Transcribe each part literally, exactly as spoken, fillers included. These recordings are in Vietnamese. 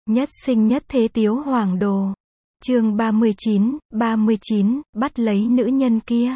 Nhất sinh nhất thế tiếu hoàng đồ. Chương ba mươi chín, ba mươi chín, bắt lấy nữ nhân kia.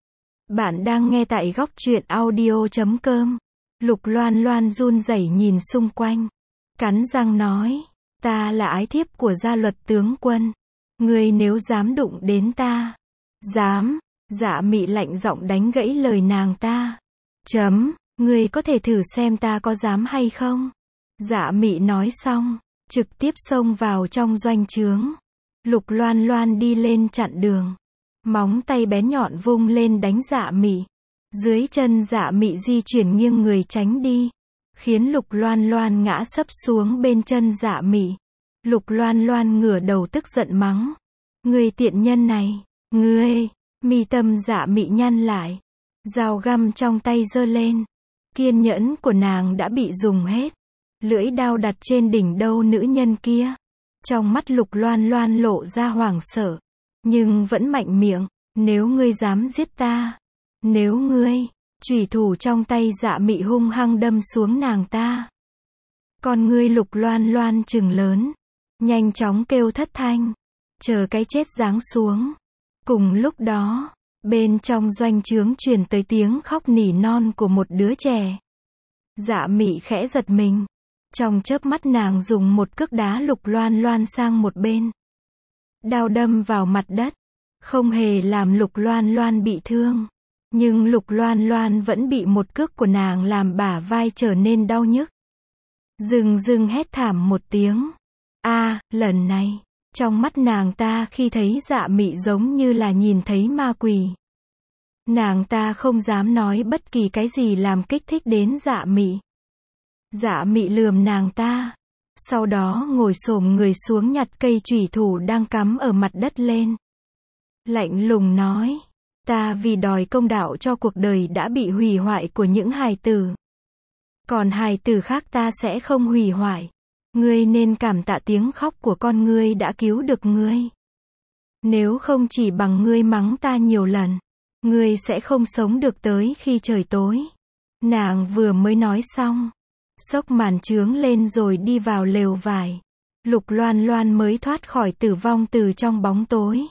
Bạn đang nghe tại góc truyện audio chấm com. Lục Loan Loan run rẩy nhìn xung quanh. Cắn răng nói, ta là ái thiếp của gia luật tướng quân. Ngươi nếu dám đụng đến ta. Dám, Dạ Mị lạnh giọng đánh gãy lời nàng ta. Chấm, ngươi có thể thử xem ta có dám hay không. Dạ Mị nói xong, trực tiếp xông vào trong doanh trướng. Lục Loan Loan đi lên chặn đường. Móng tay bén nhọn vung lên đánh Dạ Mị. Dưới chân Dạ Mị di chuyển nghiêng người tránh đi. Khiến Lục Loan Loan ngã sấp xuống bên chân Dạ Mị. Lục Loan Loan ngửa đầu tức giận mắng. Ngươi tiện nhân này, ngươi, mi tâm Dạ Mị nhăn lại. Dao găm trong tay giơ lên. Kiên nhẫn của nàng đã bị dùng hết. Lưỡi đao đặt trên đỉnh đầu nữ nhân kia. Trong mắt Lục Loan Loan lộ ra hoảng sợ. Nhưng vẫn mạnh miệng. Nếu ngươi dám giết ta. Nếu ngươi, chủy thủ trong tay Dạ Mị hung hăng đâm xuống nàng ta. Con ngươi Lục Loan Loan trừng lớn. Nhanh chóng kêu thất thanh. Chờ cái chết giáng xuống. Cùng lúc đó, bên trong doanh trướng truyền tới tiếng khóc nỉ non của một đứa trẻ. Dạ Mị khẽ giật mình. Trong chớp mắt nàng dùng một cước đá Lục Loan Loan sang một bên. Đao đâm vào mặt đất. Không hề làm Lục Loan Loan bị thương. Nhưng Lục Loan Loan vẫn bị một cước của nàng làm bả vai trở nên đau nhức. Dừng dừng hét thảm một tiếng. A, lần này, trong mắt nàng ta khi thấy Dạ Mị giống như là nhìn thấy ma quỷ. Nàng ta không dám nói bất kỳ cái gì làm kích thích đến Dạ Mị. Dạ Mị lườm nàng ta. Sau đó ngồi xổm người xuống nhặt cây chủy thủ đang cắm ở mặt đất lên. Lạnh lùng nói. Ta vì đòi công đạo cho cuộc đời đã bị hủy hoại của những hài tử. Còn hài tử khác ta sẽ không hủy hoại. Ngươi nên cảm tạ tiếng khóc của con ngươi đã cứu được ngươi. Nếu không chỉ bằng ngươi mắng ta nhiều lần, ngươi sẽ không sống được tới khi trời tối. Nàng vừa mới nói xong. Xốc màn trướng lên rồi đi vào lều vải. Lục Loan Loan mới thoát khỏi tử vong từ trong bóng tối.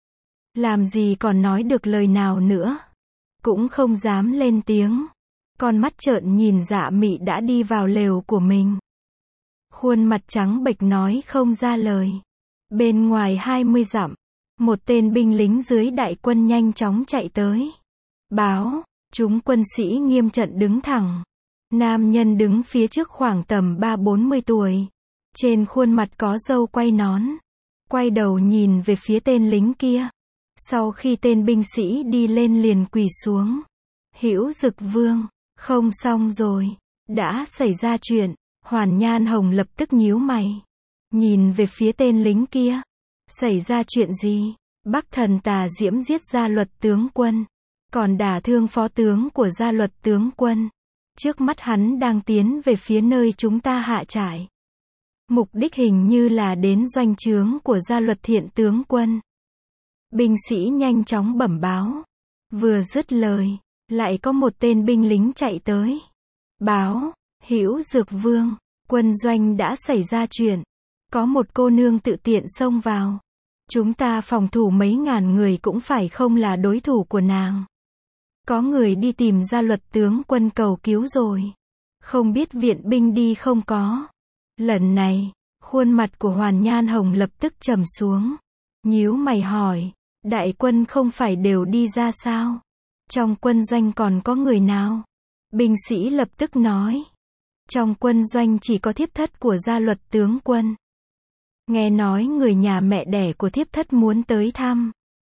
Làm gì còn nói được lời nào nữa. Cũng không dám lên tiếng. Con mắt trợn nhìn Dạ Mị đã đi vào lều của mình. Khuôn mặt trắng bệch nói không ra lời. Bên ngoài hai mươi dặm, một tên binh lính dưới đại quân nhanh chóng chạy tới. Báo, chúng quân sĩ nghiêm trận đứng thẳng. Nam nhân đứng phía trước khoảng tầm ba bốn mươi tuổi. Trên khuôn mặt có râu quay nón. Quay đầu nhìn về phía tên lính kia. Sau khi tên binh sĩ đi lên liền quỳ xuống. Hữu Dực Vương, không xong rồi. Đã xảy ra chuyện. Hoàn Nhan Hồng lập tức nhíu mày. Nhìn về phía tên lính kia. Xảy ra chuyện gì? Bắc Thần Tà Diễm giết gia luật tướng quân. Còn đả thương phó tướng của gia luật tướng quân. Trước mắt hắn đang tiến về phía nơi chúng ta hạ trại. Mục đích hình như là đến doanh trướng của gia luật thiện tướng quân. Binh sĩ nhanh chóng bẩm báo. Vừa dứt lời, lại có một tên binh lính chạy tới. Báo, Hữu Dực Vương, quân doanh đã xảy ra chuyện. Có một cô nương tự tiện xông vào. Chúng ta phòng thủ mấy ngàn người cũng phải không là đối thủ của nàng. Có người đi tìm gia luật tướng quân cầu cứu rồi. Không biết viện binh đi không có. Lần này, khuôn mặt của Hoàn Nhan Hồng lập tức trầm xuống. Nhíu mày hỏi, đại quân không phải đều đi ra sao? Trong quân doanh còn có người nào? Binh sĩ lập tức nói. Trong quân doanh chỉ có thiếp thất của gia luật tướng quân. Nghe nói người nhà mẹ đẻ của thiếp thất muốn tới thăm.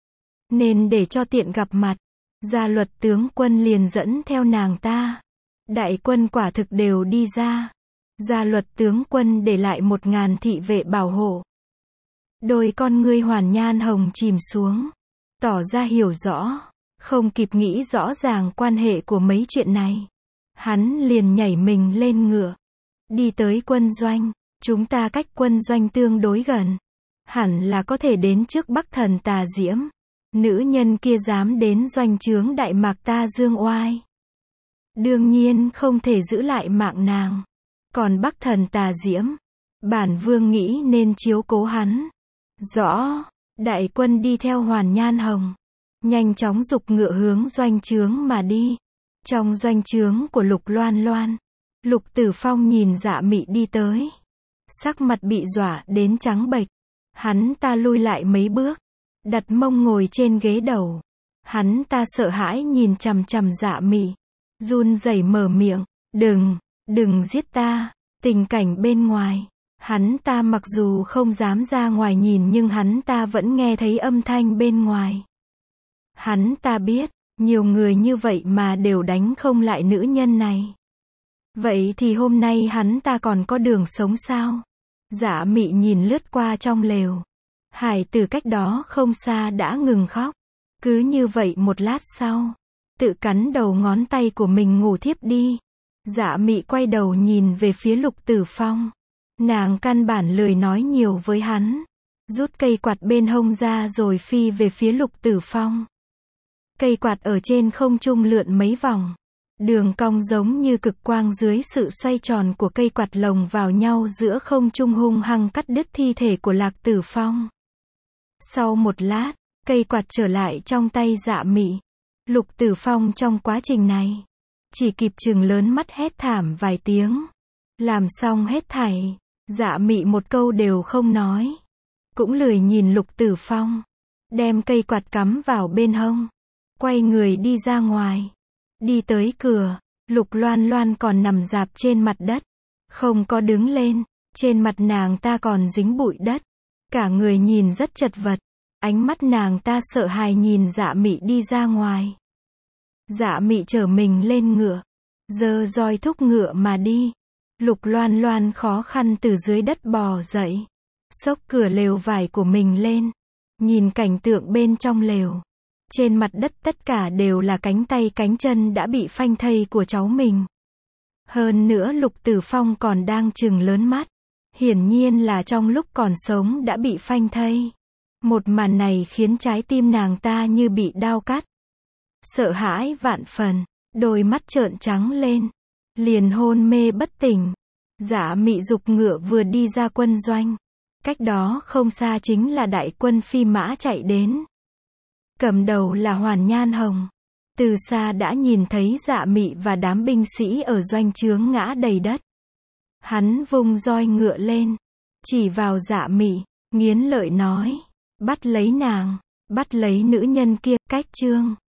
Nên để cho tiện gặp mặt. Gia luật tướng quân liền dẫn theo nàng ta. Đại quân quả thực đều đi ra. Gia luật tướng quân để lại một ngàn thị vệ bảo hộ. Đôi con ngươi Hoàn Nhan Hồng chìm xuống. Tỏ ra hiểu rõ. Không kịp nghĩ rõ ràng quan hệ của mấy chuyện này. Hắn liền nhảy mình lên ngựa. Đi tới quân doanh. Chúng ta cách quân doanh tương đối gần. Hẳn là có thể đến trước Bắc Thần Tà Diễm. Nữ nhân kia dám đến doanh trướng Đại Mạc ta dương oai. Đương nhiên không thể giữ lại mạng nàng. Còn Bắc Thần Tà Diễm, Bản vương nghĩ nên chiếu cố hắn. Rõ. Đại quân đi theo Hoàn Nhan Hồng, nhanh chóng giục ngựa hướng doanh trướng mà đi. Trong doanh trướng của Lục Loan Loan, Lục Tử Phong nhìn Dạ Mị đi tới, sắc mặt bị dọa đến trắng bệch. Hắn ta lui lại mấy bước, đặt mông ngồi trên ghế đầu. Hắn ta sợ hãi nhìn chằm chằm Dạ Mị, run rẩy mở miệng, "Đừng, đừng giết ta." Tình cảnh bên ngoài, hắn ta mặc dù không dám ra ngoài nhìn nhưng hắn ta vẫn nghe thấy âm thanh bên ngoài. Hắn ta biết, nhiều người như vậy mà đều đánh không lại nữ nhân này. Vậy thì hôm nay hắn ta còn có đường sống sao? Dạ Mị nhìn lướt qua trong lều. Hải tử cách đó không xa đã ngừng khóc. Cứ như vậy một lát sau, tự cắn đầu ngón tay của mình ngủ thiếp đi. Dạ Mị quay đầu nhìn về phía Lục Tử Phong. Nàng căn bản lười nói nhiều với hắn. Rút cây quạt bên hông ra rồi phi về phía Lục Tử Phong. Cây quạt ở trên không trung lượn mấy vòng. Đường cong giống như cực quang dưới sự xoay tròn của cây quạt lồng vào nhau giữa không trung hung hăng cắt đứt thi thể của Lạc Tử Phong. Sau một lát, cây quạt trở lại trong tay Dạ Mị. Lục Tử Phong trong quá trình này, chỉ kịp chừng lớn mắt hét thảm vài tiếng. Làm xong hết thảy, Dạ Mị một câu đều không nói. Cũng lười nhìn Lục Tử Phong. Đem cây quạt cắm vào bên hông. Quay người đi ra ngoài. Đi tới cửa, Lục Loan Loan còn nằm rạp trên mặt đất. Không có đứng lên, trên mặt nàng ta còn dính bụi đất. Cả người nhìn rất chật vật. Ánh mắt nàng ta sợ hãi nhìn Dạ Mị đi ra ngoài. Dạ Mị chở mình lên ngựa, giơ roi thúc ngựa mà đi. Lục Loan Loan khó khăn từ dưới đất bò dậy, xốc cửa lều vải của mình lên, nhìn cảnh tượng bên trong lều. Trên mặt đất tất cả đều là cánh tay cánh chân đã bị phanh thây của cháu mình. Hơn nữa Lục Tử Phong còn đang trừng lớn mắt. Hiển nhiên là trong lúc còn sống đã bị phanh thây. Một màn này khiến trái tim nàng ta như bị đao cắt. Sợ hãi vạn phần, đôi mắt trợn trắng lên, liền hôn mê bất tỉnh. Dạ Mị giục ngựa vừa đi ra quân doanh. Cách đó không xa chính là đại quân phi mã chạy đến. Cầm đầu là Hoàn Nhan Hồng. Từ xa đã nhìn thấy Dạ Mị và đám binh sĩ ở doanh trướng ngã đầy đất. Hắn vung roi ngựa lên, chỉ vào Dạ Mị, nghiến lợi nói, bắt lấy nàng, bắt lấy nữ nhân kia. Cách chương